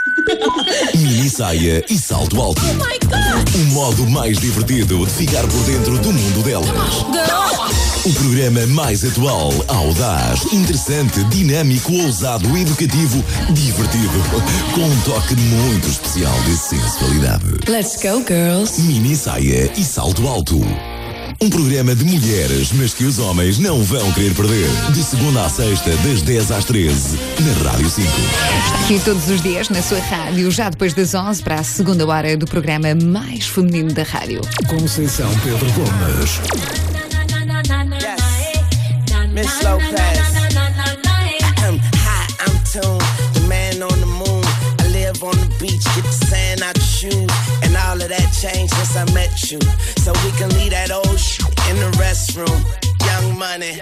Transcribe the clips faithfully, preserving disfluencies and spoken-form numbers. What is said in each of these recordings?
Mini saia e salto alto. Oh my God! O modo mais divertido de ficar por dentro do mundo delas. O programa mais atual, audaz, interessante, dinâmico, ousado, educativo, divertido, com um toque muito especial de sensualidade. Let's go, girls! Mini saia e salto alto. Um programa de mulheres, mas que os homens não vão querer perder. De segunda à sexta, das dez às treze, na Rádio cinco. Aqui todos os dias na sua rádio, já depois das onze, para a segunda hora do programa mais feminino da rádio. Conceição Pedro Gomes. Yes. Miss Lopez. I'm hot, I'm tuned. The man on the moon. I live on the beach, get the sand out your shoes. And all of that changed since I met you. So we can leave that old shit in the restroom. Young money.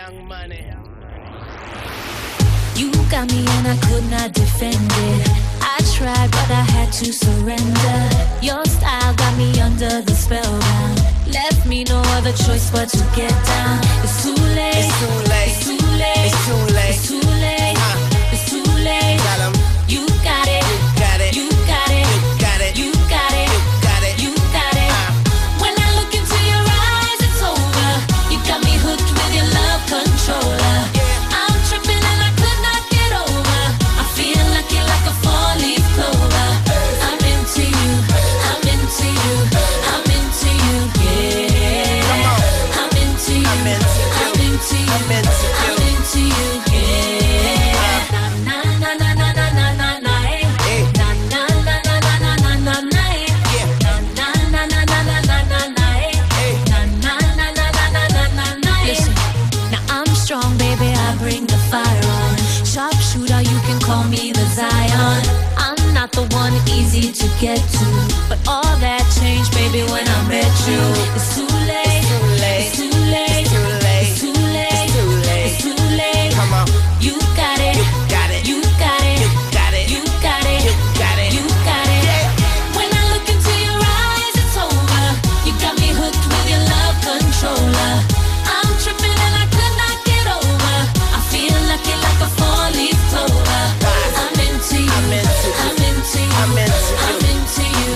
You got me and I could not defend it. I tried but I had to surrender. Your style got me under the spellbound. Left me no other choice but to get down. It's too late. It's too late. It's too late. It's too late. It's too late. Uh, it's too late. Tell 'em. You got it. You got it. You got it. You got it. You got it. You got it. You got it. Uh. When I look into your eyes, it's over. You got me hooked with your love controller. I'm tripping and I could not get over. I feel like you're like a four-leaf clover. I'm into you. I'm into you. I'm into you. Yeah. Come on. I'm into you. I'm into you. I'm into you. I'm into you. I'm into you. Yeah. Na na na na na na na na. Hey. Na na na na na na na na na. Yeah. Na na na na na na na na. Hey. Na na na na na na na na na. Listen, now I'm strong, baby. I bring the fire on. Sharpshooter, you can call me the Zion. I'm not the one easy to get to, but all that changed, baby, when I met you. It's too late. It's too late. It's too late. It's too late. It's too late. It's too late. It's too late. Come on. You got it. You got it. You got it. You got it. You got it. You got it. You got it. Yeah. When I look into your eyes, it's over. You got me hooked with your love controller. I'm tripping and I could not get over. I feel like you're like a four-leaf clover. I'm into you. I'm into you. I'm into you. I'm into you. I'm into you.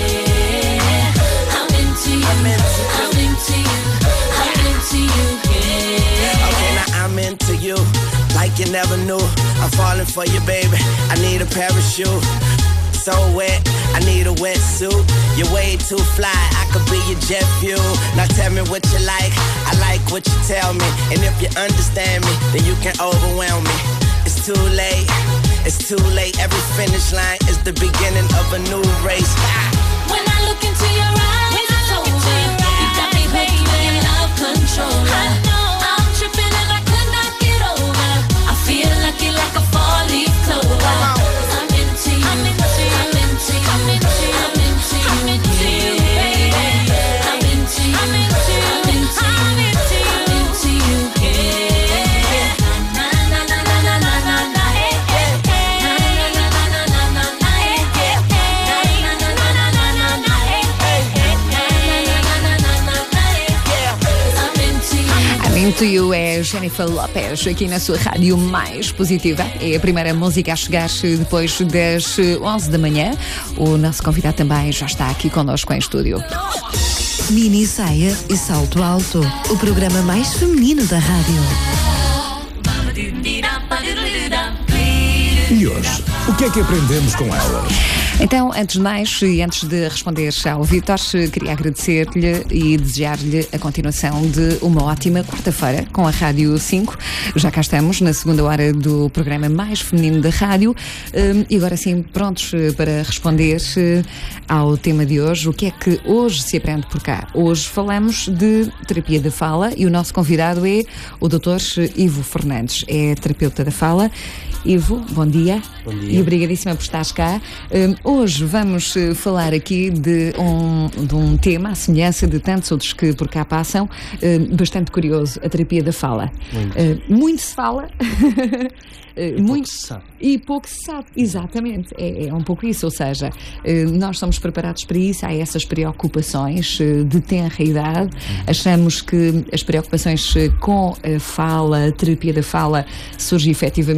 Yeah. I'm into you. I'm into you. I'm into you. I'm into you. Yeah. Okay, now I'm into you, like you never knew. I'm falling for you, baby. I need a parachute. So wet, I need a wetsuit. You're way too fly, I could be your jet fuel. Now tell me what you like, I like what you tell me. And if you understand me, then you can overwhelm me. It's too late, it's too late. Every finish line is the beginning of a new race. When I look into your eyes, it's over. You got me hooked with your love controller. I'm tripping and I could not get over. I feel like you're like a four-leaf clover. I'm into you. I'm into you. I'm into you. I'm into you. I'm into you, baby. I'm into you. I'm into you. I'm into you. I'm into you. Yeah. Na na na na na na na na. Na na na na na na na na. Na na na na na na na. I'm Into You é Jennifer Lopez, aqui na sua rádio mais positiva. É a primeira música a chegar depois das onze da manhã. O nosso convidado também já está aqui connosco em estúdio. Mini saia e salto alto. O programa mais feminino da rádio. E hoje, o que é que aprendemos com elas? Então, antes de mais, e antes de responder ao Vítor, queria agradecer-lhe e desejar-lhe a continuação de uma ótima quarta-feira com a Rádio cinco. Já cá estamos na segunda hora do programa mais feminino da rádio. E agora sim, prontos para responder ao tema de hoje. O que é que hoje se aprende por cá? Hoje falamos de terapia da fala e o nosso convidado é o doutor Ivo Fernandes. É terapeuta da fala. Ivo, bom dia. Bom dia. E obrigadíssima por estares cá. Um, hoje vamos uh, falar aqui de um, de um tema, à semelhança de tantos outros que por cá passam, uh, bastante curioso, a terapia da fala. Muito, uh, muito se fala. E muito pouco se sabe. E pouco se sabe, exatamente. É, é um pouco isso, ou seja, nós somos preparados para isso, há essas preocupações de tenra idade, achamos que as preocupações com a fala, a terapia da fala, surge efetivamente quando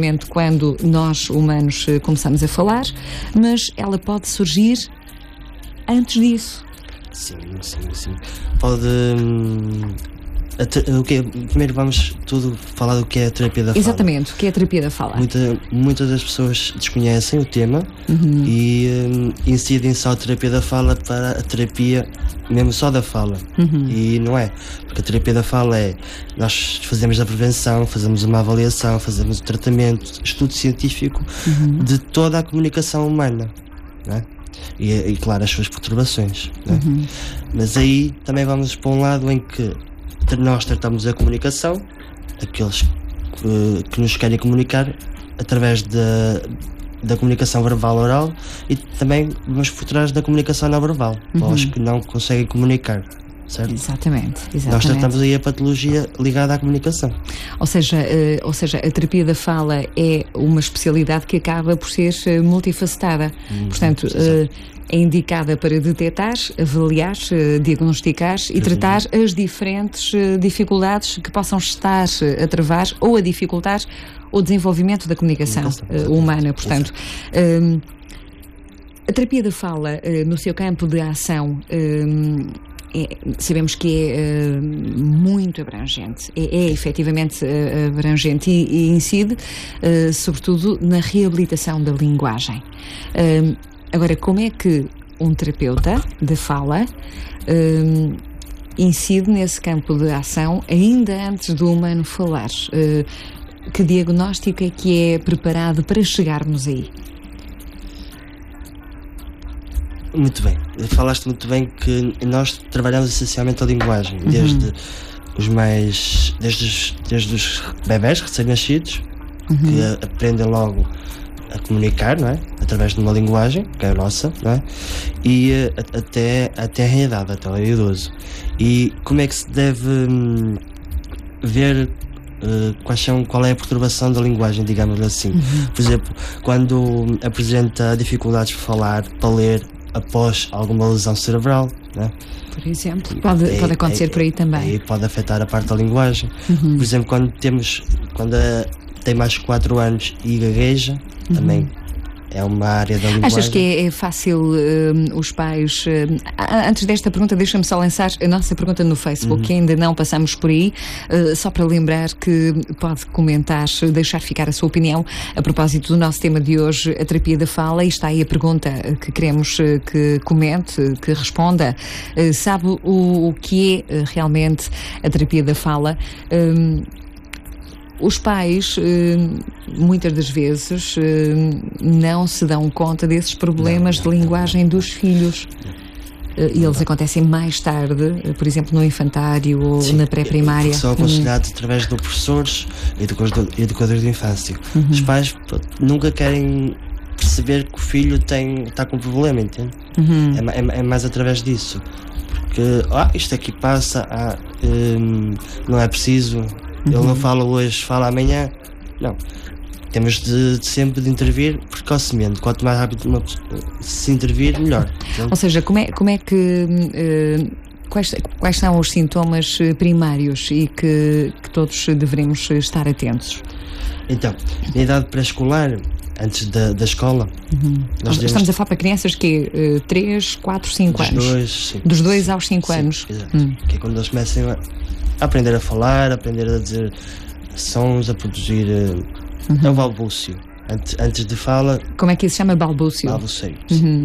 quando nós, humanos, começamos a falar, mas ela pode surgir antes disso. Sim, sim, sim. Pode... Hum, a te, o que é, primeiro vamos tudo falar do que é a terapia da fala. Exatamente, o que é a terapia da fala. Muita, muitas das pessoas desconhecem o tema uhum. e hum, incidem só a terapia da fala para a terapia mesmo só da fala. Uhum. E não é. Porque a terapia da fala é, nós fazemos a prevenção, fazemos uma avaliação, fazemos o tratamento, estudo científico uhum. de toda a comunicação humana, não é? E, e claro, as suas perturbações, não é? Uhum. Mas aí também vamos para um lado em que nós tratamos a comunicação, aqueles que, que nos querem comunicar através da, da comunicação verbal oral, e também vamos por trás da comunicação não verbal, uhum. para os que não conseguem comunicar. Certo? Exatamente, exatamente. Nós tratamos aí a patologia ligada à comunicação. Ou seja, uh, ou seja, a terapia da fala é uma especialidade que acaba por ser uh, multifacetada. Hum, Portanto, uh, é indicada para detectar, avaliar, uh, diagnosticar e uhum. tratar as diferentes uh, dificuldades que possam estar uh, a travar ou a dificultar o desenvolvimento da comunicação uh, humana. Portanto, uh, a terapia da fala, uh, no seu campo de ação, uh, É, sabemos que é uh, muito abrangente, é, é efetivamente uh, abrangente e, e incide uh, sobretudo na reabilitação da linguagem. Uh, agora, como é que um terapeuta de fala uh, incide nesse campo de ação ainda antes do humano falar? Uh, que diagnóstico é que é preparado para chegarmos aí? Muito bem, falaste muito bem que nós trabalhamos essencialmente a linguagem, uhum. desde os mais desde os, desde os bebés recém-nascidos, uhum. que a, aprendem logo a comunicar, não é? Através de uma linguagem, que é a nossa, não é? E a, até, até a idade, até o idoso. E como é que se deve hum, ver Uh, quais são, qual é a perturbação da linguagem, digamos assim. Uhum. Por exemplo, quando apresenta dificuldades para falar, para ler, após alguma lesão cerebral, né? Por exemplo, pode, é, pode acontecer é, por aí também. Aí pode afetar a parte da linguagem. Uhum. Por exemplo, quando temos, quando a, tem mais de quatro anos e gagueja, uhum. também é uma área da linguagem. Achas que é, é fácil uh, os pais... Uh, antes desta pergunta, deixa-me só lançar a nossa pergunta no Facebook, uhum. que ainda não passamos por aí, uh, só para lembrar que pode comentar, deixar ficar a sua opinião a propósito do nosso tema de hoje, a terapia da fala, e está aí a pergunta que queremos uh, que comente, que responda. Uh, sabe o, o que é uh, realmente a terapia da fala? Um, Os pais, muitas das vezes, não se dão conta desses problemas não, não, de linguagem dos filhos. E eles acontecem mais tarde, por exemplo, no infantário ou Sim, na pré-primária. São aconselhados hum. através de professores e educadores de infância. Uhum. Os pais nunca querem perceber que o filho tem, está com problema, entende? Uhum. É, é, é mais através disso. Porque, ah, isto aqui passa, ah, hum, não é preciso... Ele uhum. não fala hoje, fala amanhã. Não. Temos de, de sempre de intervir precocemente. Quanto mais rápido uma, se intervir, melhor. Então, ou seja, como é, como é que... Uh, quais, quais são os sintomas primários e que, que todos devemos estar atentos? Então, na idade pré-escolar, antes da, da escola... Uhum. Nós Estamos devemos... a falar para crianças que é uh, três, quatro, cinco anos. Dois, sim. Dos dois aos cinco anos. Exato. Hum. Que é quando eles começam a... aprender a falar, aprender a dizer sons, a produzir uh, uhum. é o balbúcio. Antes, antes de fala... Como é que isso se chama balbúcio? Balbuceio. Uhum.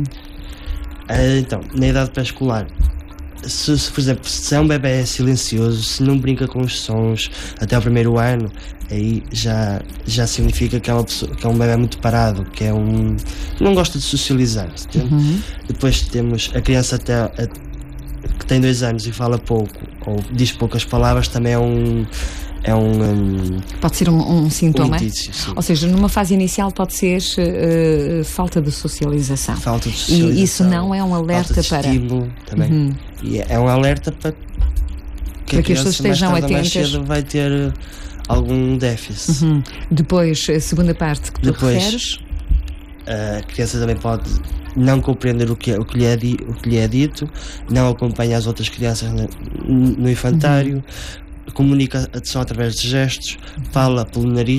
Uh, então, na idade pré-escolar, se, se, por exemplo, se é um bebê silencioso, se não brinca com os sons até o primeiro ano, aí já, já significa que é, uma pessoa, que é um bebê muito parado, que é um... não gosta de socializar. Uhum. Depois temos a criança até... A, que tem dois anos e fala pouco ou diz poucas palavras, também é um é um, um pode ser um, um sintoma, um indício, sim. Ou seja, numa fase inicial pode ser uh, falta de socialização. Falta de socialização. E isso não é um alerta falta de para estímulo também. Uhum. E é um alerta para que, para a que as pessoas estejam mais atentas. Mais cedo vai ter algum déficit. Uhum. Depois, a segunda parte que tu Depois, referes, a criança também pode não compreender o que, é, o, que lhe é di, o que lhe é dito, não acompanha as outras crianças no, no infantário, uhum. comunica só através de gestos, fala pelo nariz,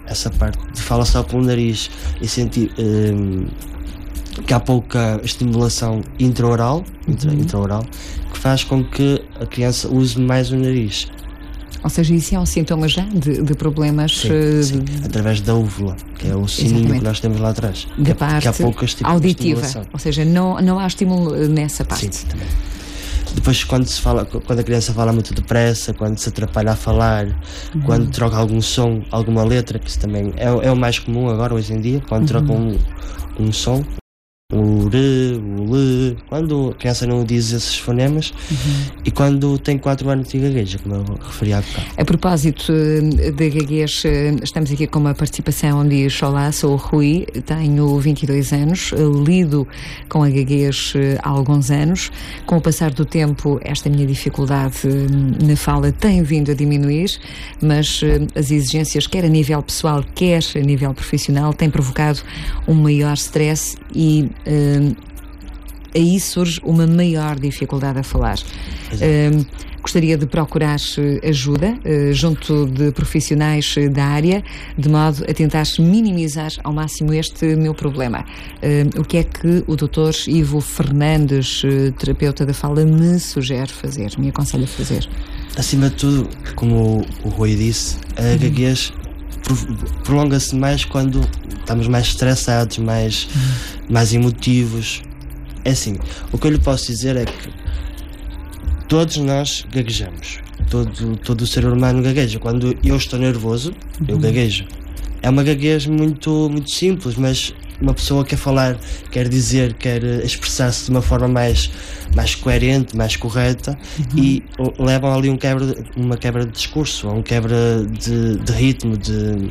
essa parte de fala só pelo nariz e sentir um, que há pouca estimulação intraoral, intra, uhum. intraoral, que faz com que a criança use mais o nariz. Ou seja, isso é um sintoma já de, de problemas sim, uh, sim. De... através da úvula, que é o sininho Exatamente. que nós temos lá atrás. Da que, parte que há pouca auditiva. estimulação. Ou seja, não, não há estímulo nessa parte. Sim, também. Depois, quando se fala, quando a criança fala muito depressa, quando se atrapalha a falar, uhum. quando troca algum som, alguma letra, que isso também é, é o mais comum agora, hoje em dia, quando uhum. troca um, um som, o R, o L, quando a criança não diz esses fonemas, uhum. e quando tem quatro anos de gagueja, como eu referi há bocado. A propósito de gaguez, estamos aqui com uma participação de Olá, sou o Rui, tenho vinte e dois anos, lido com a gaguez há alguns anos. Com o passar do tempo, esta minha dificuldade na fala tem vindo a diminuir, mas as exigências, quer a nível pessoal, quer a nível profissional, têm provocado um maior stress e Uh, aí surge uma maior dificuldade a falar. Uh, gostaria de procurar ajuda uh, junto de profissionais da área, de modo a tentar minimizar ao máximo este meu problema. Uh, o que é que o doutor Ivo Fernandes, uh, terapeuta da fala, me sugere fazer, me aconselha a fazer? Acima de tudo, como o Rui disse, a gaguez prolonga-se mais quando estamos mais estressados, mais, uhum. mais emotivos. É assim, o que eu lhe posso dizer é que todos nós gaguejamos. Todo, todo o ser humano gagueja. Quando eu estou nervoso, uhum. eu gaguejo. É uma gaguez muito, muito simples, mas uma pessoa quer falar, quer dizer, quer expressar-se de uma forma mais, mais coerente, mais correta, uhum. e levam ali um quebra, uma quebra de discurso, ou um quebra de, de ritmo, de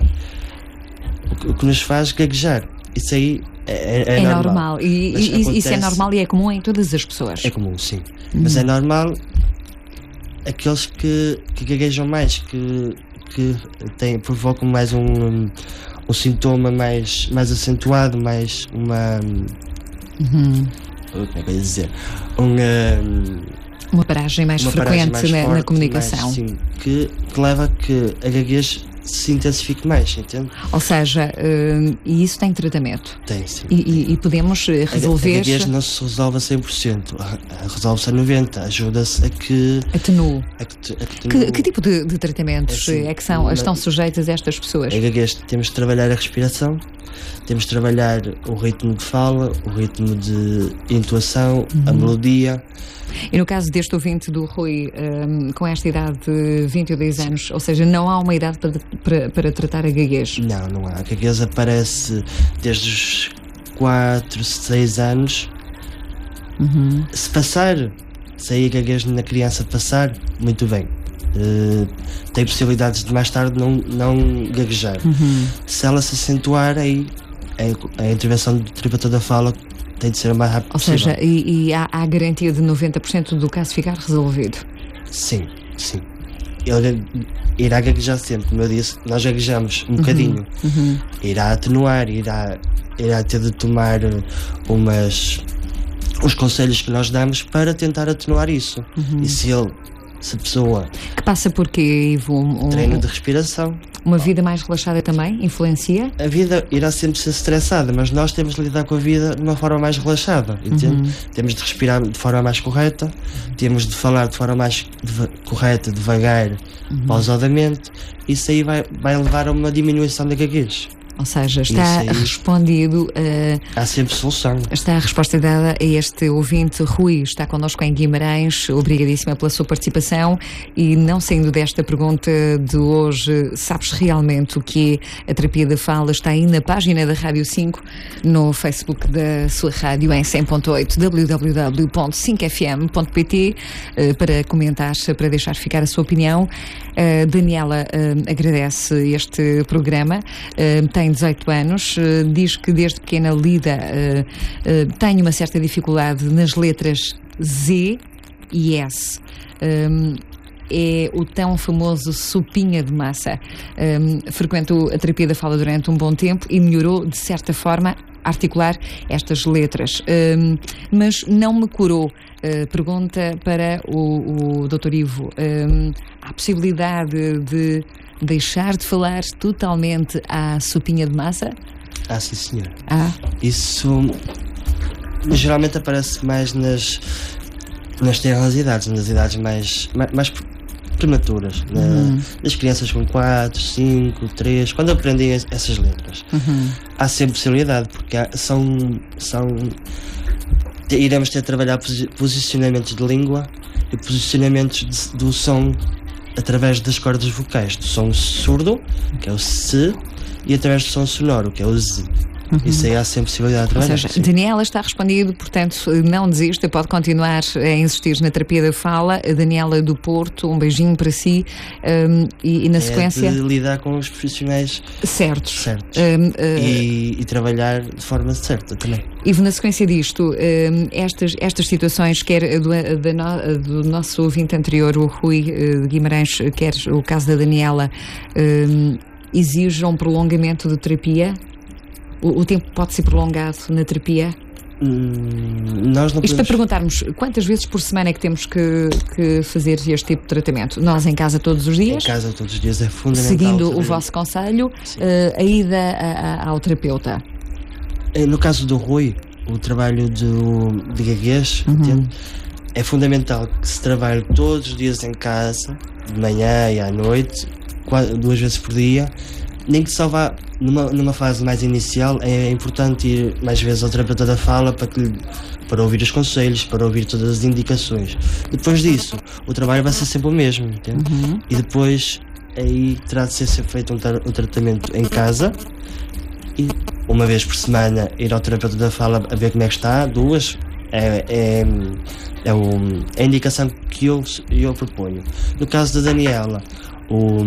o que nos faz gaguejar. Isso aí é, é, é normal. normal. E, e acontece... Isso é normal e é comum em todas as pessoas. É comum, sim. Uhum. Mas é normal aqueles que, que gaguejam mais, que, que têm, provocam mais um, um, um sintoma mais, mais acentuado, mais uma... Uhum. Como é que eu ia dizer? Um, uma paragem mais uma frequente paragem mais na, forte, na comunicação. Mais, sim, que, que leva a que a gaguez se intensifique mais, entende? Ou seja, uh, e isso tem tratamento? Tem, sim. E, e, e podemos resolver... A, a gaguez não se resolve a cem por cento, resolve-se a noventa por cento, ajuda-se a que... Atenue. A que, a que, que, que tipo de, de tratamentos é, assim, é que são, uma, estão sujeitas estas pessoas? A gaguez temos de trabalhar a respiração, temos de trabalhar o ritmo de fala, o ritmo de entoação, uhum. a melodia. E no caso deste ouvinte do Rui, um, com esta idade de vinte e dois anos, ou seja, não há uma idade para, para, para tratar a gaguez? Não, não há. A gaguez aparece desde os quatro, seis anos. Uhum. Se passar, se aí a gaguez na criança passar, muito bem. Uh, tem possibilidades de mais tarde não, não gaguejar. Uhum. Se ela se acentuar, aí a, a intervenção do terapeuta da fala tem de ser o mais rápido Ou possível. seja, e, e há, há a garantia de noventa por cento do caso ficar resolvido? Sim, sim. Ele irá gaguejar sempre, como eu disse, nós gaguejamos um uhum, bocadinho. Uhum. Irá atenuar, irá, irá ter de tomar umas, os conselhos que nós damos para tentar atenuar isso. Uhum. E se ele, se a pessoa... Que passa por quê, Ivo? Um, treino de respiração. Uma vida mais relaxada também influencia? A vida irá sempre ser estressada, mas nós temos de lidar com a vida de uma forma mais relaxada, entende? Uhum. Temos de respirar de forma mais correta, temos de falar de forma mais deva- correta, devagar, uhum. pausadamente. Isso aí vai, vai levar a uma diminuição da gaguez. Ou seja, está aí, respondido. Uh, há sempre solução. Está a resposta dada a este ouvinte. Rui está connosco em Guimarães. Obrigadíssima pela sua participação. E não saindo desta pergunta de hoje, sabes realmente o que é a terapia da fala? Está aí na página da Rádio cinco, no Facebook da sua rádio, em cem ponto oito, w w w ponto cinco f m ponto p t, uh, para comentar, para deixar ficar a sua opinião. Uh, Daniela uh, agradece este programa. Uh, tem dezoito anos, uh, diz que desde pequena lida, uh, uh, tem uma certa dificuldade nas letras Z e S. Um, é o tão famoso sopinha de massa. Um, frequentou a terapia da fala durante um bom tempo e melhorou, de certa forma, a articular estas letras. Um, mas não me curou. Uh, pergunta para o, o doutor Ivo. Um, há possibilidade de deixar de falar totalmente à sopinha de massa? Ah, sim, senhor. Ah. Isso geralmente aparece mais nas, nas terras idades, nas idades mais, mais, mais prematuras. Uhum. Na, nas crianças com quatro, cinco, três, quando aprendem essas letras. Uhum. Há sempre possibilidade, porque há, são, são. Iremos ter de trabalhar posi posicionamentos de língua e posicionamentos de, do som através das cordas vocais, do som surdo, que é o S, e através do som sonoro, que é o Z. Uhum. Isso aí há sempre possibilidade de trabalhar. Ou seja, sim. Daniela está respondido, portanto, não desista, pode continuar a insistir na terapia da fala. A Daniela do Porto, um beijinho para si, um, e, e na é sequência. De lidar com os profissionais certos. certos. Um, uh... e, e trabalhar de forma certa também. E na sequência disto, um, estas, estas situações, quer do, da no, do nosso ouvinte anterior, o Rui uh, de Guimarães, quer o caso da Daniela, um, exige um prolongamento de terapia? O, o tempo pode ser prolongado na terapia? Hum, nós não Isto podemos... para perguntarmos quantas vezes por semana é que temos que, que fazer este tipo de tratamento? Nós em casa todos os dias? Em casa todos os dias é fundamental. Seguindo saber... o vosso conselho, uh, a ida a, a, ao terapeuta? No caso do Rui, o trabalho do, de gaguez, uhum. entende? É fundamental que se trabalhe todos os dias em casa, de manhã e à noite, quatro, duas vezes por dia. Nem que só vá numa, numa fase mais inicial, é importante ir mais vezes ao terapeuta da fala para, que, para ouvir os conselhos, para ouvir todas as indicações. Depois disso, o trabalho vai ser sempre o mesmo, entende? Uhum. E depois aí terá de ser sempre feito um, um tratamento em casa e uma vez por semana ir ao terapeuta da fala a ver como é que está. Duas é, é, é, o, é a indicação que eu, eu proponho. No caso da Daniela, o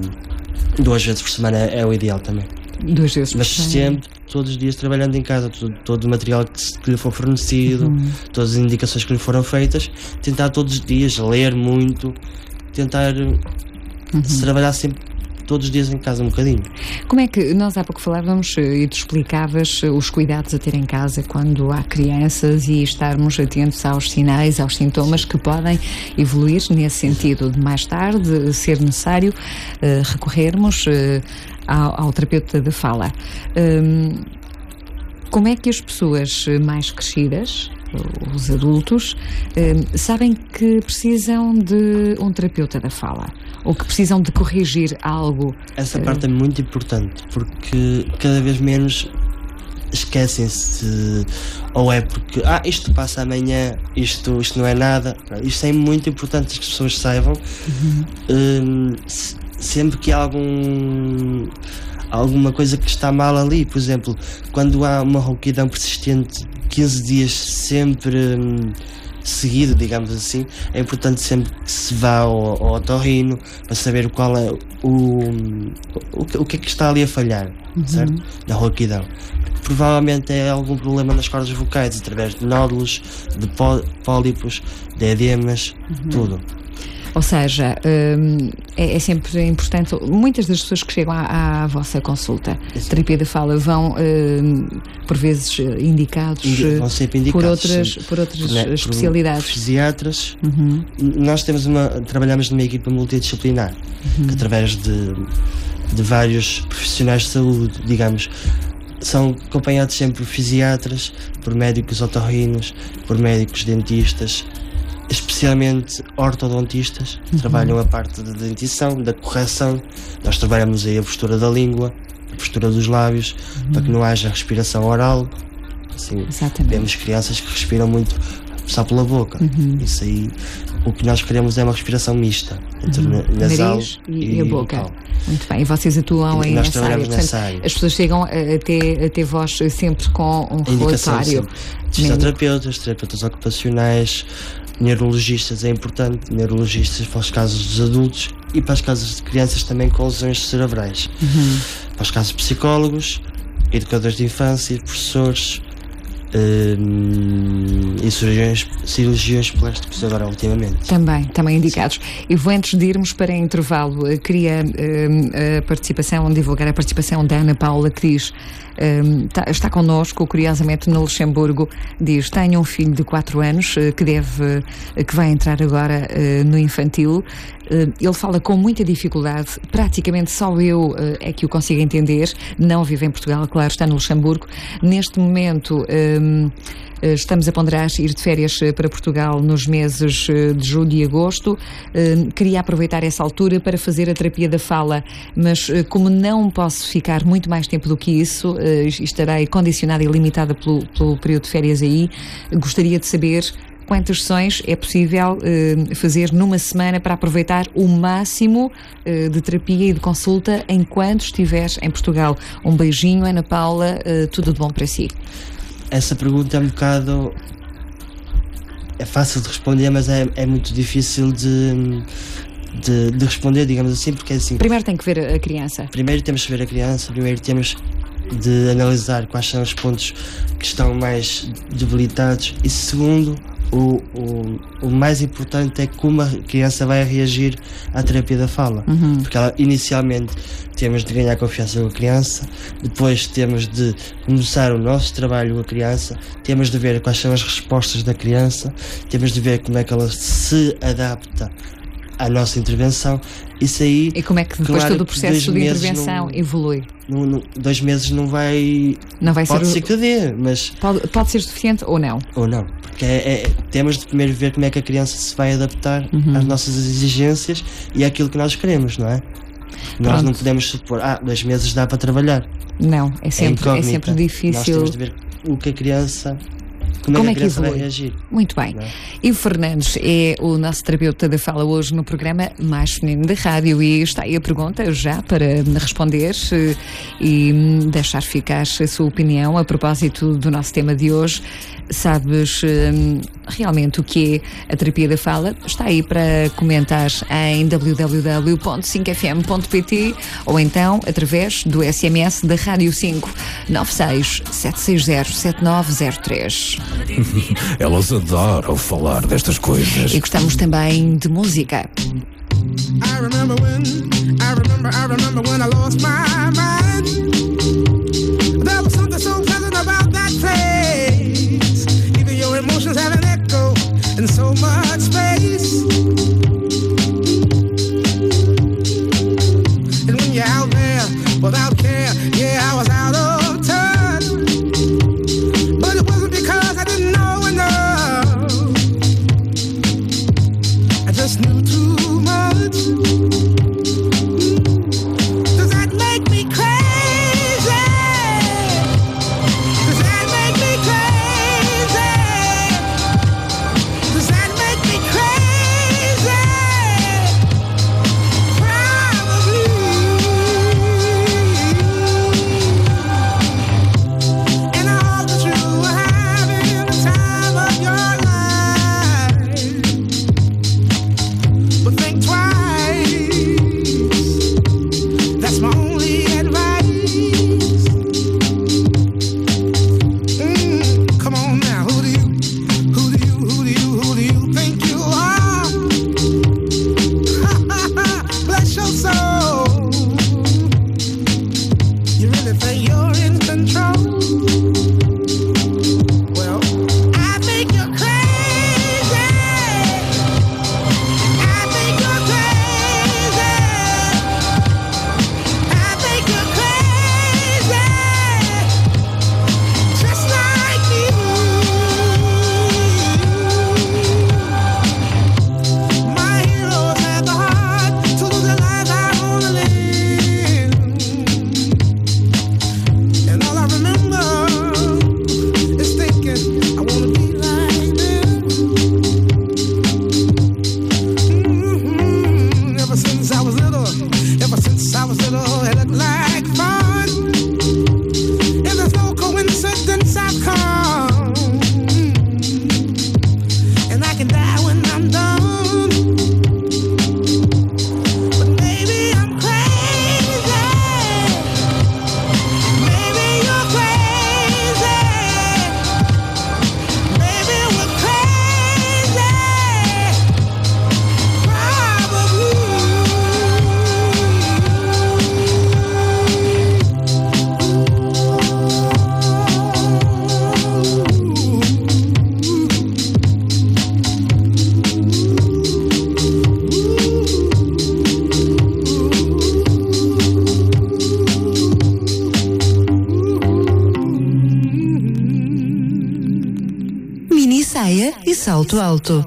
duas vezes por semana é o ideal também. Duas vezes por Mas semana. sempre, todos os dias trabalhando em casa, todo, todo o material que, que lhe for fornecido, uhum. todas as indicações que lhe foram feitas, tentar todos os dias ler muito, tentar uhum. se trabalhar sempre todos os dias em casa um bocadinho. Como é que, nós há pouco falávamos e tu explicavas os cuidados a ter em casa quando há crianças e estarmos atentos aos sinais, aos sintomas que podem evoluir nesse sentido de mais tarde ser necessário uh, recorrermos uh, ao, ao terapeuta da fala. Um, como é que as pessoas mais crescidas, os adultos, um, sabem que precisam de um terapeuta da fala? Ou que precisam de corrigir algo? Essa parte é muito importante, porque cada vez menos esquecem-se de, ou é porque ah, isto passa amanhã, isto, isto não é nada. Isto é muito importante que as pessoas saibam. Uhum. Um, se, sempre que há algum alguma coisa que está mal ali, por exemplo, quando há uma rouquidão persistente quinze dias sempre um, seguido, digamos assim, é importante sempre que se vá ao, ao otorrino para saber qual é o, o, o que é que está ali a falhar, uhum. certo? Na rouquidão. Provavelmente é algum problema nas cordas vocais, através de nódulos, de pó, pólipos, de edemas, uhum. tudo. Ou seja, hum, é, é sempre importante. Muitas das pessoas que chegam à, à vossa consulta, Isso. terapia da fala, vão hum, por vezes indicados, Indi vão sempre indicados por outras, sempre. por outras por, especialidades. Por fisiatras. Uhum. Nós temos uma, trabalhamos numa equipa multidisciplinar, uhum. que através de, de vários profissionais de saúde, digamos, são acompanhados sempre por fisiatras, por médicos otorrinos, por médicos dentistas, especialmente ortodontistas, que uhum. trabalham a parte da dentição, da correção. Nós trabalhamos aí a postura da língua, a postura dos lábios, uhum. para que não haja respiração oral. Assim, temos crianças que respiram muito só pela boca. Uhum. Isso aí, o que nós queremos é uma respiração mista entre uhum. nasal nariz e, e a boca. Local. Muito bem, e vocês atuam e em nós nessa trabalhamos área. nessa Portanto, área. As pessoas chegam até, até vós sempre com um relatório. Fisioterapeutas, terapeutas ocupacionais, neurologistas é importante, neurologistas para os casos dos adultos e para os casos de crianças também com lesões cerebrais. Uhum. Para os casos de psicólogos, educadores de infância, professores, hum, e cirurgiões, cirurgiões plásticos agora ultimamente. Também, também indicados. E vou, antes de irmos para intervalo, queria uh, a participação, divulgar a participação da Ana Paula, que diz, uh, tá, está connosco, curiosamente, no Luxemburgo, diz, tenho um filho de quatro anos uh, que deve, uh, que vai entrar agora uh, no infantil. Uh, ele fala com muita dificuldade, praticamente só eu uh, é que o consigo entender, não vive em Portugal, claro, está no Luxemburgo. Neste momento, um, estamos a ponderar ir de férias para Portugal nos meses de julho e agosto. Queria aproveitar essa altura para fazer a terapia da fala, mas como não posso ficar muito mais tempo do que isso, estarei condicionada e limitada pelo, pelo período de férias aí, gostaria de saber quantas sessões é possível uh, fazer numa semana para aproveitar o máximo uh, de terapia e de consulta enquanto estiveres em Portugal. Um beijinho, Ana Paula, uh, tudo de bom para si. Essa pergunta é um bocado... é fácil de responder, mas é, é muito difícil de, de, de responder, digamos assim, porque é assim... Primeiro tem que ver a criança. Primeiro temos que ver a criança, primeiro temos de analisar quais são os pontos que estão mais debilitados e segundo... O, o, o mais importante é como a criança vai reagir à terapia da fala. Uhum. Porque ela, inicialmente temos de ganhar confiança com a criança, depois temos de começar o nosso trabalho com a criança, temos de ver quais são as respostas da criança, temos de ver como é que ela se adapta à nossa intervenção. Isso aí, e como é que depois claro, todo o processo de intervenção não, evolui? Não, não, dois meses não vai... Não vai pode ser, ser que dê, mas... Pode, pode ser suficiente ou não? Ou não. Porque é, é, temos de primeiro ver como é que a criança se vai adaptar uhum. às nossas exigências e àquilo que nós queremos, não é? Pronto. Nós não podemos supor, ah, dois meses dá para trabalhar. Não, é sempre, é, é sempre difícil. Nós temos de ver o que a criança... Como, Como é que a criança vai reagir? Muito bem. Não. Ivo Fernandes é o nosso terapeuta da fala hoje no programa Mais Feminino da Rádio e está aí a pergunta já para responder e deixar ficar a sua opinião a propósito do nosso tema de hoje. Sabes hum, realmente o que é a terapia da fala? Está aí para comentar em w w w ponto cinco f m ponto p t ou então através do S M S da Rádio cinco nove seis sete seis zero sete nove zero três. Elas adoram falar destas coisas. E gostamos também de música. I remember when, I remember, I remember when I lost my mind. There was something so pleasant about that place. Even your emotions have an echo in so much space. And when you're out there without care, yeah, I was out of touch. But it wasn't because I didn't know enough. I just knew too much. Does that make me crazy? Does that make me crazy? Does that make me crazy? Probably. And I hope that you are having the time of your life. But think twice. That's my only advice. Mm, come on now, who do you, who do you, who do you, who do you think you are? Bless your soul. You really think you're in control? Well, I think you're crazy. I think you're crazy. I think you're crazy. Just like you. My heroes had the heart to lose their lives. I wanna live. And all I remember is thinking I wanna be like them. Mhm. Ever since I was little, ever since I was little, it looked like fun. And there's no coincidence I've come. And I can die when I'm done. But maybe I'm crazy. Maybe you're crazy. Maybe saia e salto alto.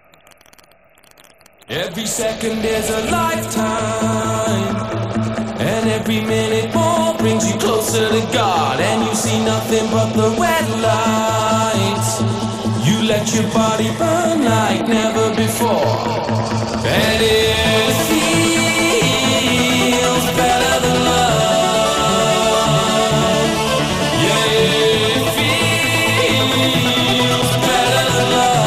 Every second is a lifetime, and every minute more brings you closer to God, and you see nothing but the red lights. You let your body burn like never before, and it feels better than love. Yeah, it feels better than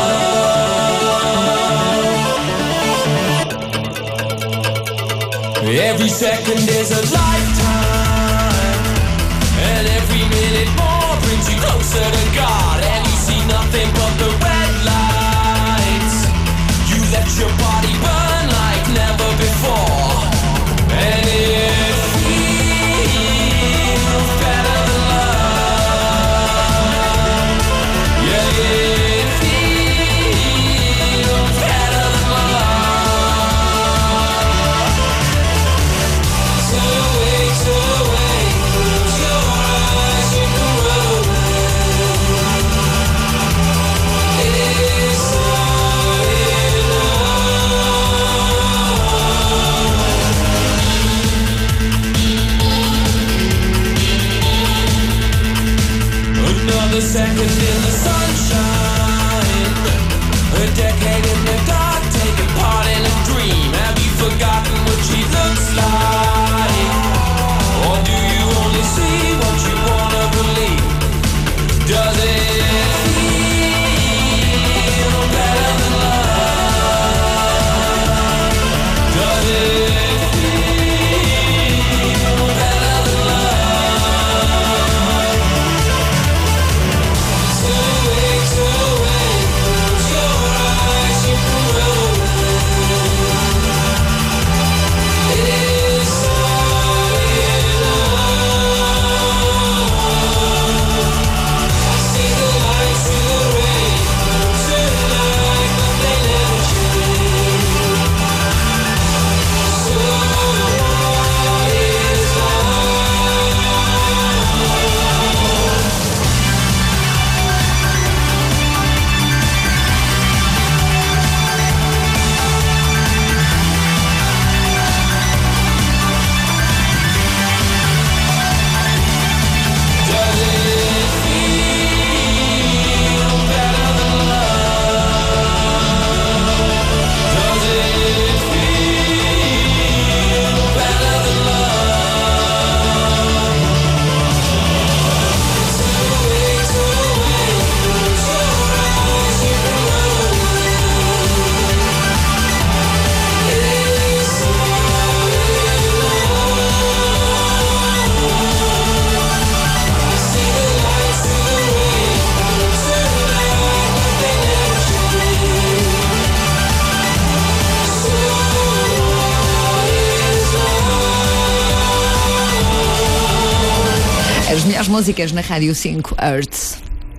love. Every second is a lifetime, and every minute more brings you closer to God, and you see nothing but the red lights. You let your body burn like never before, and it feels better than love. Yeah, it feels better than love. So wake, so wake, close your eyes, you can run away. It's not enough. Another second in the sunshine, a decade in the dark, taking part in a dream. Have you forgotten what she looks like? Or do you only see what you wanna believe? Does it feel better than love? Does it feel better than love? So wake, so wake, close your eyes, you can run away. It's not enough. I see the lights in the rain, turn like nothing ever changed. So what is Does it feel better than love? Does it feel better than love? So wake, so wake, close your eyes, you can run away. It's not enough. I see the lights in the rain, turn like nothing ever changed. So what is love? As melhores músicas na Rádio cinco Hertz.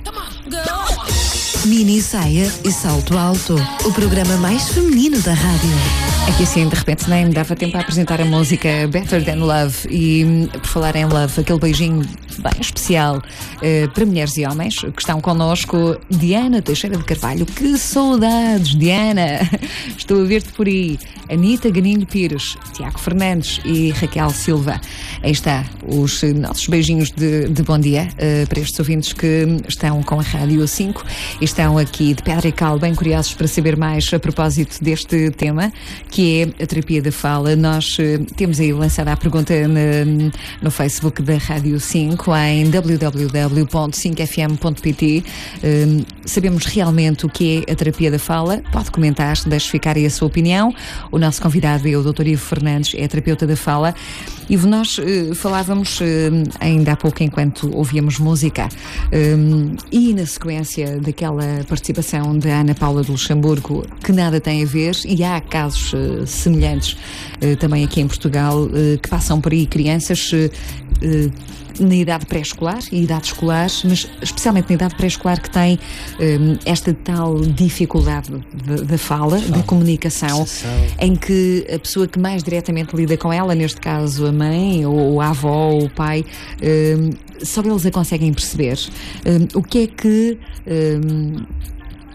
Mini saia e salto alto. O programa mais feminino da rádio. É que assim, de repente, nem me dava tempo a apresentar a música Better Than Love. E, hum, por falar em love, aquele beijinho bem especial eh, para mulheres e homens que estão connosco. Diana Teixeira de Carvalho. Que saudades, Diana! Estou a ver-te por aí. Anita Ganinho Pires, Tiago Fernandes e Raquel Silva. Aí está, os nossos beijinhos de, de bom dia eh, para estes ouvintes que estão com a Rádio cinco e estão aqui de pedra e cal, bem curiosos para saber mais a propósito deste tema, que é a terapia da fala. Nós eh, temos aí lançada a pergunta na, no Facebook da Rádio cinco, em w w w ponto cinco f m ponto p t. Eh, sabemos realmente o que é a terapia da fala? Pode comentar, deixe ficar aí a sua opinião. O nosso convidado é o doutor Ivo Fernandes, é terapeuta da fala. Ivo, nós uh, falávamos uh, ainda há pouco enquanto ouvíamos música um, e na sequência daquela participação da Ana Paula do Luxemburgo, que nada tem a ver, e há casos uh, semelhantes uh, também aqui em Portugal uh, que passam por aí crianças uh, uh, na idade pré-escolar e idade escolar, mas especialmente na idade pré-escolar, que tem um, esta tal dificuldade da fala, da comunicação, em que a pessoa que mais diretamente lida com ela, neste caso a mãe, ou a avó, ou o pai, um, só eles a conseguem perceber. Um, o que é que... Um,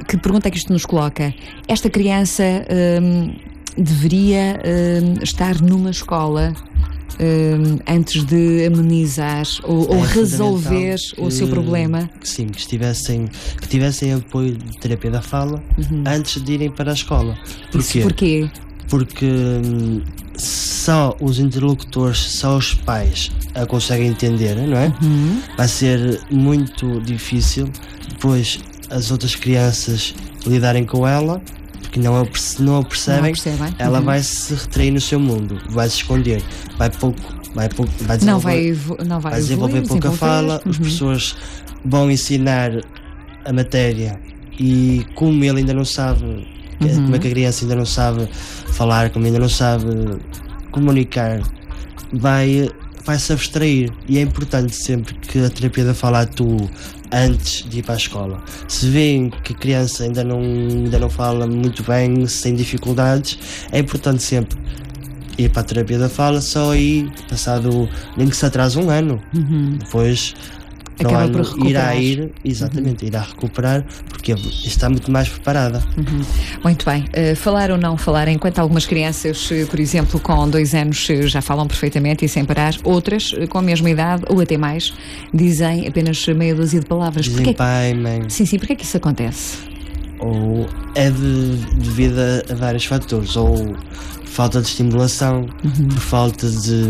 que pergunta é que isto nos coloca? Esta criança hum, deveria hum, estar numa escola hum, antes de amenizar ou, É ou resolver fundamental o que- seu problema? que sim, que estivessem, que tivessem apoio de terapia da fala antes de irem para a escola. Isso Porquê? porquê? Porque hum, só os interlocutores, só os pais a conseguem entender, não é? Uhum. Vai ser muito difícil depois as outras crianças lidarem com ela, porque não a, perce- não a percebem. Não a percebem. Ela Uhum. vai se retrair no seu mundo, vai se esconder, vai pouco, vai pouco, vai Não desenvolver, vai, evo- não vai, vai desenvolver evoluir, pouca desenvolver. fala, os Uhum. professores vão ensinar a matéria e como ele ainda não sabe, que- Uhum. como é que a criança ainda não sabe falar, como ainda não sabe comunicar, vai, vai se abstrair. E é importante sempre que a terapia da fala atue antes de ir para a escola. Se veem que a criança ainda não, ainda não fala muito bem, sem dificuldades, é importante sempre ir para a terapia da fala, só aí, passado, nem que se atrase um ano. Uhum. Depois para o Acaba ano por recuperar. irá ir, exatamente, irá recuperar, porque está muito mais preparada. Uhum. Muito bem. Uh, falar ou não falar, enquanto algumas crianças, uh, por exemplo, com dois anos uh, já falam perfeitamente e sem parar, outras, uh, com a mesma idade ou até mais, dizem apenas meia dúzia de palavras. Dizem Porquê que- pai, mãe, Sim, sim, porquê que isso acontece? ou é de, devido a, a vários fatores, ou falta de estimulação, por falta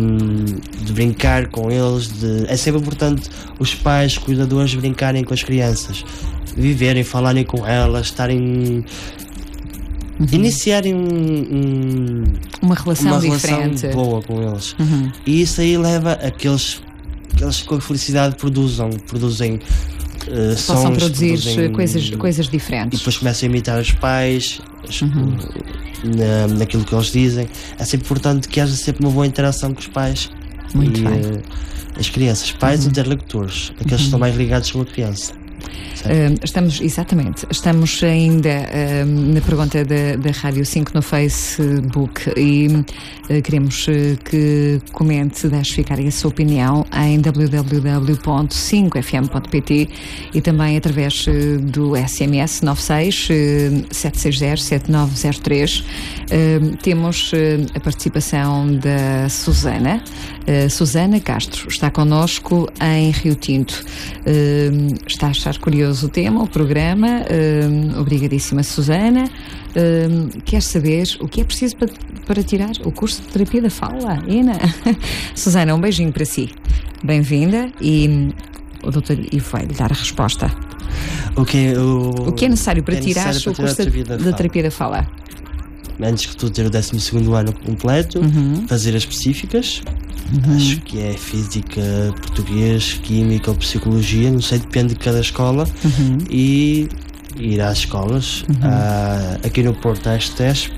de, de brincar com eles, de, é sempre importante os pais, cuidadores brincarem com as crianças, viverem, falarem com elas, estarem iniciarem um, um, Uma relação uma diferente. relação boa com eles. Uhum. E isso aí leva a que eles, que eles com a felicidade produzam, produzem uh, Possam sons, produzir produzem- coisas, coisas e diferentes. depois começam a imitar os pais os- Uhum. na, naquilo que eles dizem. É sempre importante que haja sempre uma boa interação com os pais Muito e bem. eh, as crianças, pais Uhum. interlocutores, aqueles que estão mais ligados com a criança. Uh, estamos, exatamente, estamos ainda uh, na pergunta da, da Rádio cinco no Facebook e uh, queremos uh, que comente, deixe ficar aí a sua opinião em w w w ponto cinco f m ponto p t e também através uh, do S M S nove seis sete seis zero sete nove zero três. Uh, temos uh, a participação da Susana. Uh, Susana Castro está connosco em Rio Tinto. Uh, está a achar curioso o tema, o programa. Uh, obrigadíssima, Susana. Uh, quer saber o que é preciso para, para tirar o curso de terapia da fala? Ena? Susana, um beijinho para si. Bem-vinda e hum, o doutor Ivo vai lhe dar a resposta. O que, o, O que é necessário para é tirar necessário o para curso tirar a da, terapia da da fala? terapia da fala? Antes que tu ter o décimo segundo ano completo, Uhum. fazer as específicas. Uhum. Acho que é física, português, química ou psicologia, não sei, depende de cada escola. Uhum. E ir às escolas. Há- aqui no Porto há a Estesp,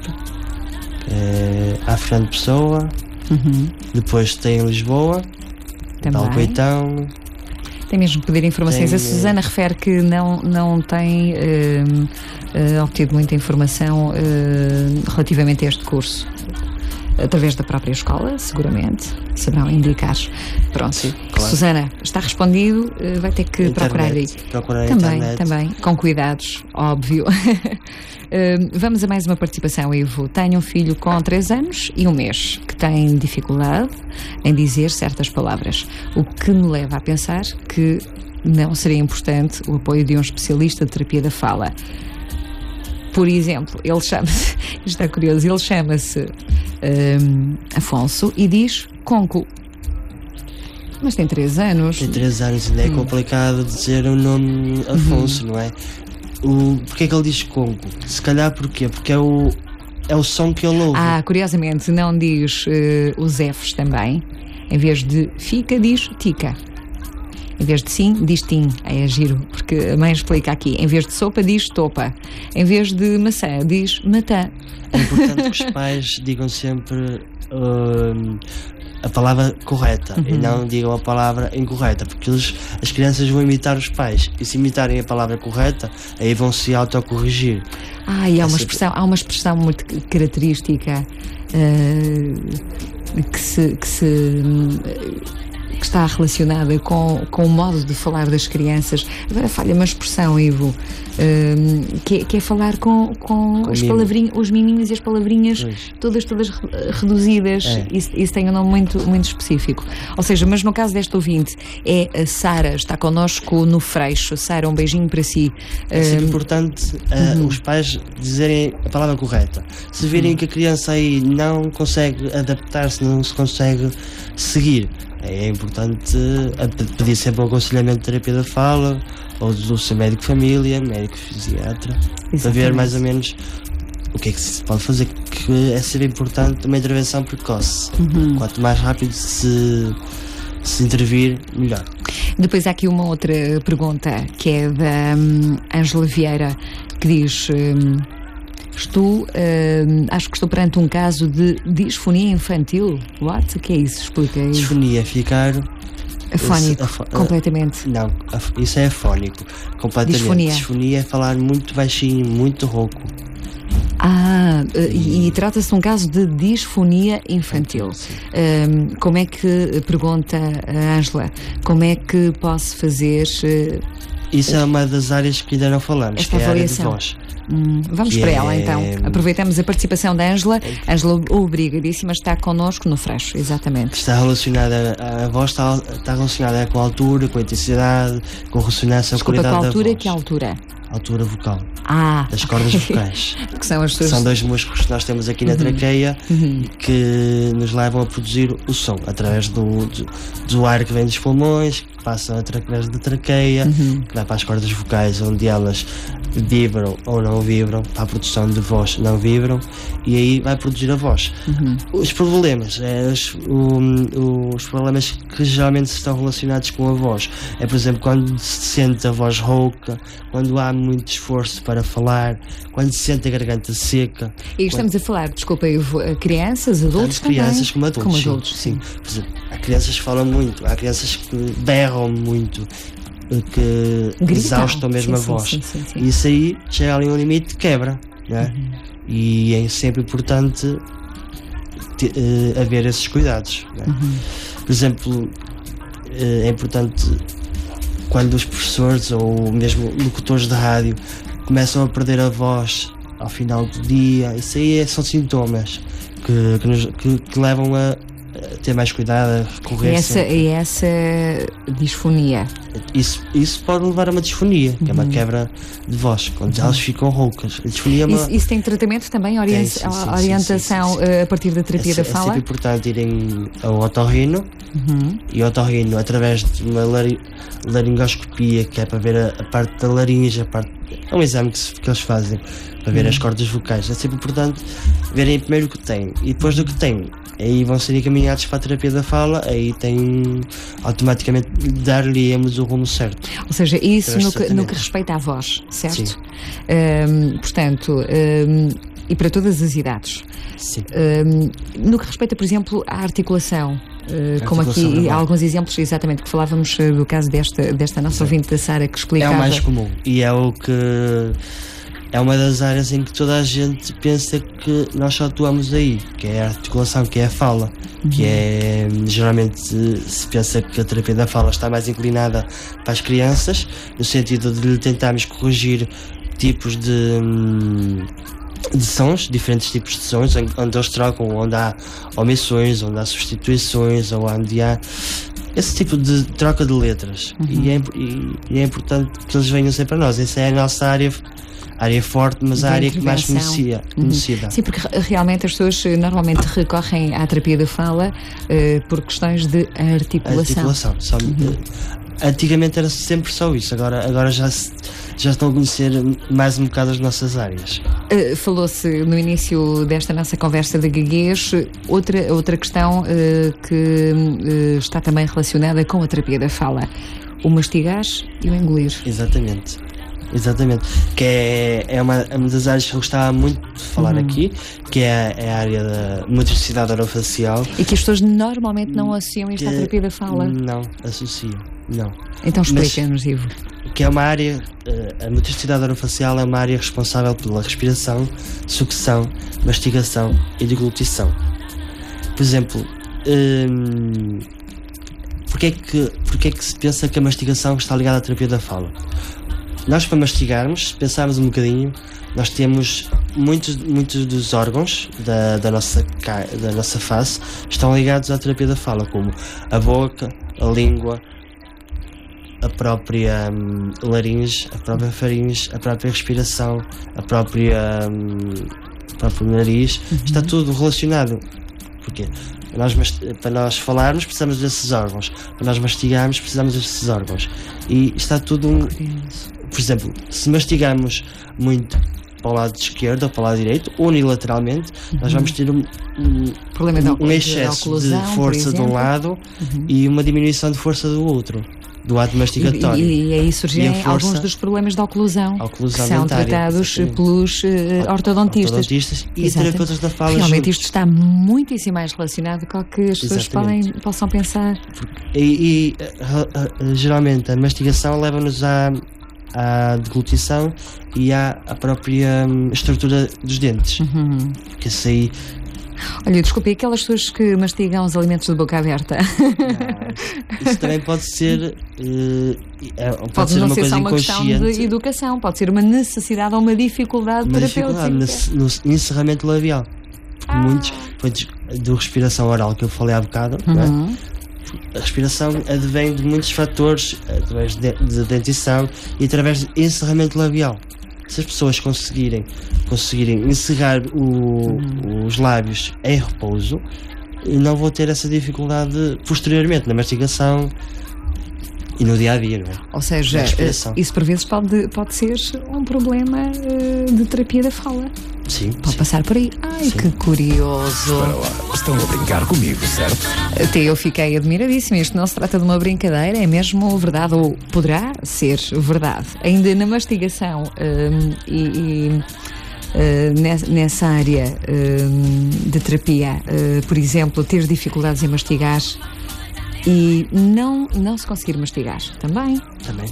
é, há Fernando Pessoa, Uhum. depois tem em Lisboa, Também. Alcoitão. Tem mesmo que pedir informações. Tem, A Susana refere que não, não tem eh, eh, obtido muita informação eh, relativamente a este curso. Através da própria escola, seguramente, saberão indicar. Pronto. Sim, claro. Susana, está respondido, eh, vai ter que Internet, procurar aí. procurar a Também, internet. também, com cuidados, óbvio. Eh, vamos a mais uma participação, Ivo. Tenho um filho com três anos e um mês que tem dificuldade em dizer certas palavras, o que me leva a pensar que não seria importante o apoio de um especialista de terapia da fala. Por exemplo, ele chama-se, isto está curioso, ele chama-se hum, Afonso e diz Conco. Mas tem três anos. Tem três anos, ainda é Hum. complicado dizer o nome Afonso, Uhum. não é? O, porque é que ele diz Congo? Se calhar porquê? Porque é o, é o som que ele ouve. Ah, curiosamente, não diz eh, os Fs também. Em vez de fica, diz tica. Em vez de sim, diz tim. É giro, porque a mãe explica aqui. Em vez de sopa, diz topa. Em vez de maçã, diz matã. É importante que os pais digam sempre hum, a palavra correta e não digam a palavra incorreta, porque eles, as crianças vão imitar os pais e se imitarem a palavra correta, aí vão se autocorrigir. Ah, e há uma Essa- expressão, há uma expressão muito característica eh, que se, que se hum, que está relacionada com, com o modo de falar das crianças. Agora falha uma expressão, Ivo, um, que, é, que é falar com, com, Com as mimo. palavrinhas, os miminhos e as palavrinhas Pois. todas, todas re- reduzidas. É. Isso, isso tem um nome muito, muito específico. Ou seja, mas no caso desta ouvinte, é a Sara, está connosco no Freixo. Sara, um beijinho para si. É sempre Um, importante uh, os pais dizerem a palavra correta. Se virem que a criança aí não consegue adaptar-se, não se consegue seguir, é importante uh, pedir sempre um aconselhamento de terapia da fala ou do seu médico de família, médico fisiatra, para ver mais ou menos o que é que se pode fazer, que é sempre importante uma intervenção precoce. Quanto mais rápido se, se intervir, melhor. Depois há aqui uma outra pergunta que é da hum, Ângela Vieira, que diz: hum, estou, hum, acho que estou perante um caso de disfonia infantil. What? O que é isso? Explica aí. Disfonia é ficar Afónico, Afo- completamente. Não, af- isso é afónico. Completamente. Disfonia. Disfonia é falar muito baixinho, muito rouco. Ah, e, e trata-se de um caso de disfonia infantil. Hum, como é que, pergunta a Ângela, como é que posso fazer eh, Isso é uma das áreas que ainda não falamos, esta que é a área de avaliação? voz. Hum, vamos Que para é- ela então. Aproveitamos a participação da Ângela. Ângela, obrigadíssima, está connosco no Freixo, exatamente. Está relacionada, a voz está, está relacionada com a altura, com a intensidade, com a ressonância, com a Desculpa, qualidade com a altura, da voz. que altura? Altura vocal. Ah, Das cordas vocais. que são as suas. São dois músculos que nós temos aqui na traqueia que nos levam a produzir o som através do, do, do ar que vem dos pulmões, que passa através da traqueia, que vai para as cordas vocais, onde elas vibram ou não vibram, para a produção de voz não vibram, e aí vai produzir a voz. Os problemas, é, os, o- os problemas que geralmente estão relacionados com a voz é, por exemplo, quando se sente a voz rouca, quando há muito esforço para falar, quando se sente a garganta seca. E estamos a falar, desculpa, Ivo, a crianças, adultos Tanto crianças também? como adultos. Como sim, adultos, sim. Por exemplo, há crianças que falam muito, há crianças que berram muito, que Gritam. exaustam mesmo Sim, a voz. sim, sim, sim, sim. E isso aí chega ali a um limite, quebra. Né? Uhum. E é sempre importante te- eh, haver esses cuidados. Né? Uhum. Por exemplo, eh, é importante quando os professores ou mesmo locutores de rádio começam a perder a voz ao final do dia, isso aí é- são sintomas que, que, nos- que- que levam a, a ter mais cuidado, a E recorrer essa, sempre. e essa disfonia. Isso, isso pode levar a uma disfonia, que é uma quebra de voz, quando elas ficam roucas. A disfonia é uma, Isso, isso tem tratamento também? Orien- Tem, sim, sim, sim, orientação sim, sim, sim. eh, a partir da terapia é, da é fala? sempre importante irem ao otorrino, Uhum. e o otorrino através de uma lari- laringoscopia, que é para ver a, a parte da laringe, a parte, é um exame que, se- que eles fazem para ver as cordas vocais. É sempre importante verem primeiro o que têm, e depois do que têm, aí vão ser encaminhados para a terapia da fala, aí tem automaticamente dar-lhe-emos o rumo certo. Ou seja, isso Através no de que, no que tratamentos. respeita à voz, certo? Sim. Ahm, portanto, ahm, e para todas as idades. Sim. Ahm, no que respeita, por exemplo, à articulação, ah, como articulação aqui verbal. há alguns exemplos, exatamente, que falávamos ah, do caso desta, desta nossa ouvinte da Sara, que É explicava. o mais comum e é o que é uma das áreas em que toda a gente pensa que nós só atuamos aí, que é a articulação, que é a fala, que é geralmente se pensa que a terapia da fala está mais inclinada para as crianças, no sentido de lhe tentarmos corrigir tipos de hum, de sons, diferentes tipos de sons, em- onde eles trocam, onde há omissões, onde há substituições, ou onde há esse tipo de troca de letras. E, é, imp- e- e é importante que eles venham sempre a nós. Essa é a nossa área, área forte, mas de a área que mais intervenção. conhecia, Uhum. conhecida. Sim, porque re- realmente as pessoas eh, normalmente recorrem à terapia da fala eh, por questões de A articulação. articulação. Só- eh, Antigamente era sempre só isso, agora, agora já, se- já estão a conhecer mais um bocado as nossas áreas. Uh, Falou-se no início desta nossa conversa de gaguez, outra, outra questão uh, que uh, está também relacionada com a terapia da fala: o mastigar e o engolir. Exatamente. Exatamente. Que é, é uma, é uma das áreas que eu gostava muito de falar aqui, que é, a- é a área da motricidade orofacial. E que as pessoas normalmente não associam isto à que- terapia da fala. Não, associo. Não. Então Mas- explica-nos, Ivo. Que é uma área, eh, a motricidade orofacial é uma área responsável pela respiração, sucção, mastigação e deglutição. Por exemplo, hum, porque Porquê é que, porquê é que se pensa que a mastigação está ligada à terapia da fala? Nós, para mastigarmos, se pensarmos um bocadinho, nós temos muitos, muitos dos órgãos da, da, nossa, da nossa face estão ligados à terapia da fala, como a boca, a língua, a própria hum, laringe, a própria faringe, a própria respiração, a própria, hum, o próprio nariz, uhum. Está tudo relacionado. Porquê? Para nós, para nós falarmos precisamos desses órgãos, para nós mastigarmos precisamos desses órgãos, e está tudo um, por exemplo, se mastigarmos muito para o lado esquerdo ou para o lado direito, unilateralmente, uhum. Nós vamos ter um, um, um excesso de, de força de um lado uhum. E uma diminuição de força do outro, do ato mastigatório. E, e aí surgem força, alguns dos problemas da oclusão, oclusão que são dentária, tratados exatamente. Pelos uh, ortodontistas. ortodontistas e terapeutas da fala. Realmente juntos. Isto está muitíssimo mais relacionado com o que as pessoas podem, possam pensar. E, e uh, uh, geralmente a mastigação leva-nos à, à deglutição e à, à própria um, estrutura dos dentes. Uhum. Porque isso aí. Olha, desculpe, e aquelas pessoas que mastigam os alimentos de boca aberta? Não, isso também pode ser, uh, pode, pode ser não uma ser coisa só uma inconsciente. Questão de educação, pode ser uma necessidade ou uma dificuldade uma terapêutica. Dificuldade no, no encerramento labial. Ah. Muitos, muitos do respiração oral que eu falei há bocado, uhum. Não é? A respiração advém de muitos fatores, através de, de dentição e através de encerramento labial. Se as pessoas conseguirem, conseguirem encerrar o, uhum. os lábios em repouso, não vão ter essa dificuldade posteriormente na mastigação e no dia a dia, não é? Ou seja, isso por vezes pode, pode ser um problema uh, de terapia da fala. Sim. Pode sim. passar por aí. Ai, sim. Que curioso. Espera lá, estão a brincar comigo, certo? Até eu fiquei admiradíssima. Isto não se trata de uma brincadeira, é mesmo verdade, ou poderá ser verdade. Ainda na mastigação um, e. e Uh, nessa área uh, de terapia, uh, por exemplo, ter dificuldades em mastigar e não, não se conseguir mastigar, também? Também.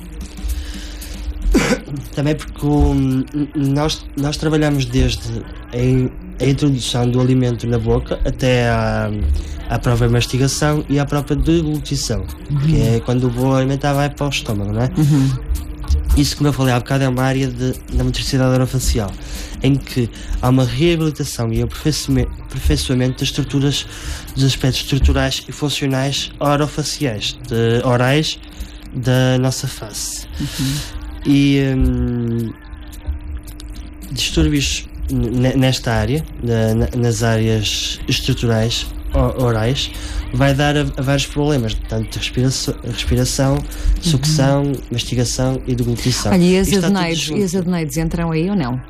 Também porque um, nós, nós trabalhamos desde a, a introdução do alimento na boca até à, à própria mastigação e à própria deglutição, uhum. Que é quando o alimentar vai para o estômago, não é? Uhum. Isso, como eu falei há bocado, é uma área de, da motricidade orofacial, em que há uma reabilitação e aperfeiçoamento das estruturas, dos aspectos estruturais e funcionais orofaciais, de, orais da nossa face. Uhum. E hum, distúrbios nesta área, na, nas áreas estruturais orais, vai dar a, a vários problemas, tanto respiração, respiração sucção, uhum. mastigação e deglutição. Olha, e as adenoides, e as adenoides entram aí ou não?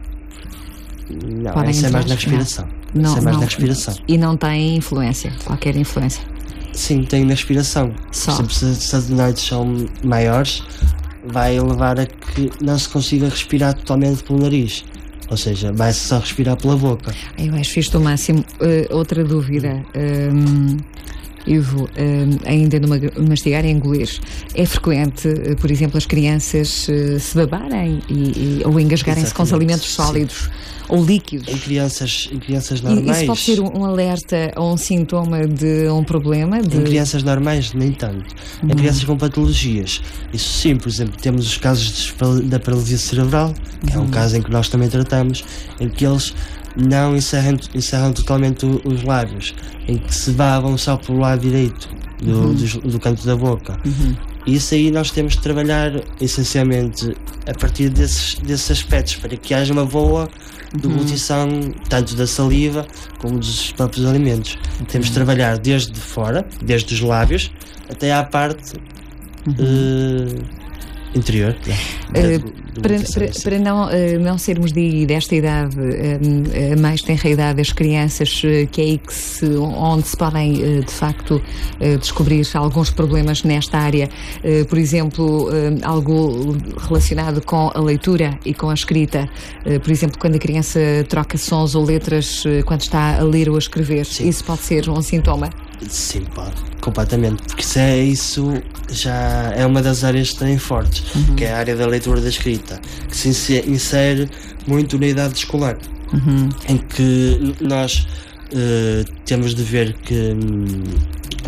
Não, Podem isso entrar? É mais na respiração. Não, isso é mais não. na respiração. E não tem influência, qualquer influência? Sim, tem na respiração. Só. Por exemplo, se as adenoides são maiores, vai levar a que não se consiga respirar totalmente pelo nariz. Ou seja, vai-se só respirar pela boca. Eu acho fixe do máximo. Uh, outra dúvida, um, Ivo, um, ainda numa mastigar e engolir. É frequente, uh, por exemplo, as crianças uh, se babarem e, e, ou engasgarem-se com os alimentos sólidos, sim. Ou líquidos? Em crianças, em crianças normais. Isso pode ser um, um alerta ou um sintoma de um problema? De... Em crianças normais, nem tanto. Em uhum. crianças com patologias. Isso sim, por exemplo, temos os casos de, da paralisia cerebral, que uhum. é um caso em que nós também tratamos, em que eles não encerram, encerram totalmente os lábios, em que se babam só pelo lado direito do, uhum. do, do canto da boca. Uhum. E isso aí nós temos de trabalhar essencialmente a partir desses, desses aspectos, para que haja uma boa deglutição, uhum. tanto da saliva como dos próprios alimentos. Uhum. Temos de trabalhar desde fora, desde os lábios, até à parte uhum. uh, interior. Uh, para, para, para não, uh, não sermos de, desta idade, uh, mais tenra idade, as crianças, uh, que é aí que se, onde se podem uh, de facto uh, descobrir alguns problemas nesta área, uh, por exemplo, uh, algo relacionado com a leitura e com a escrita, uh, por exemplo, quando a criança troca sons ou letras uh, quando está a ler ou a escrever. Sim. Isso pode ser um sintoma? Sim, pode, completamente, porque isso, é, isso já é uma das áreas também fortes, uhum. que é a área da leitura e da escrita, que se insere muito na idade escolar, uhum. em que nós uh, temos de ver que,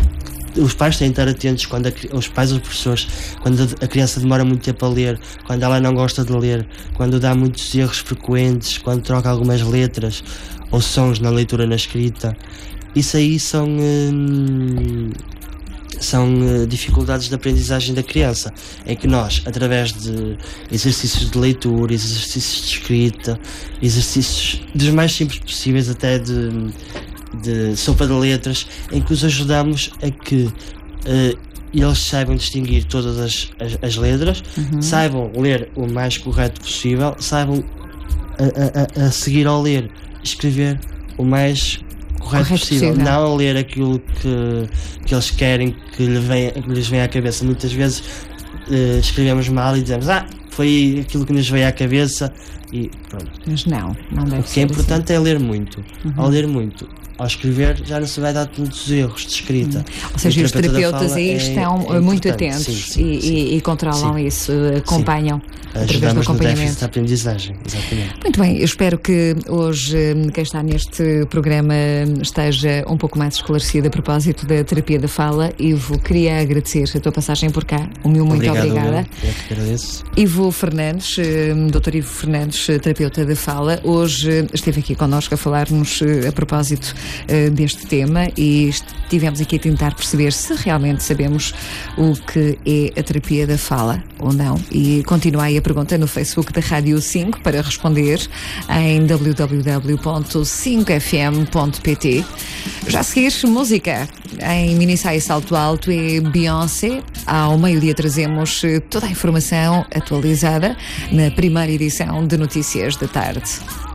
os pais têm de estar atentos quando a, os pais ou os professores, quando a criança demora muito tempo a ler, quando ela não gosta de ler, quando dá muitos erros frequentes, quando troca algumas letras ou sons na leitura, na escrita. Isso aí são hum, são uh, dificuldades de aprendizagem da criança, em que nós, através de exercícios de leitura, exercícios de escrita, exercícios dos mais simples possíveis, até de, de sopa de letras, em que os ajudamos a que uh, eles saibam distinguir todas as, as, as letras, uhum. saibam ler o mais correto possível, saibam a, a, a seguir ao ler, escrever o mais correto, correto possível, possível, não ler aquilo que, que eles querem que, lhe venha, que lhes venha à cabeça. Muitas vezes uh, escrevemos mal e dizemos, ah, foi aquilo que nos veio à cabeça e pronto. Mas não, não deve ser. O que é importante assim. É ler muito. Uhum. Ao ler muito, ao escrever, já não se vai dar tantos erros de escrita. Uhum. Ou seja, os terapeutas aí estão é, é muito atentos sim, sim, e, sim. E, e controlam sim. isso, acompanham sim. através do acompanhamento. Da aprendizagem, exatamente. Muito bem, eu espero que hoje quem está neste programa esteja um pouco mais esclarecido a propósito da terapia da fala. Ivo, queria agradecer a tua passagem por cá. O meu muito Obrigado, obrigada. Eu, eu que agradeço. Ivo Fernandes, doutor Ivo Fernandes, terapeuta da fala, hoje esteve aqui connosco a falar-nos a propósito deste tema e estivemos aqui a tentar perceber se realmente sabemos o que é a terapia da fala ou não. E continuai a pergunta no Facebook da Rádio cinco para responder em w w w ponto cinco f m ponto p t. Já a seguir, música em Mini Saia Salto Alto e Beyoncé. Ao meio-dia trazemos toda a informação atualizada na primeira edição de Notícias da Tarde.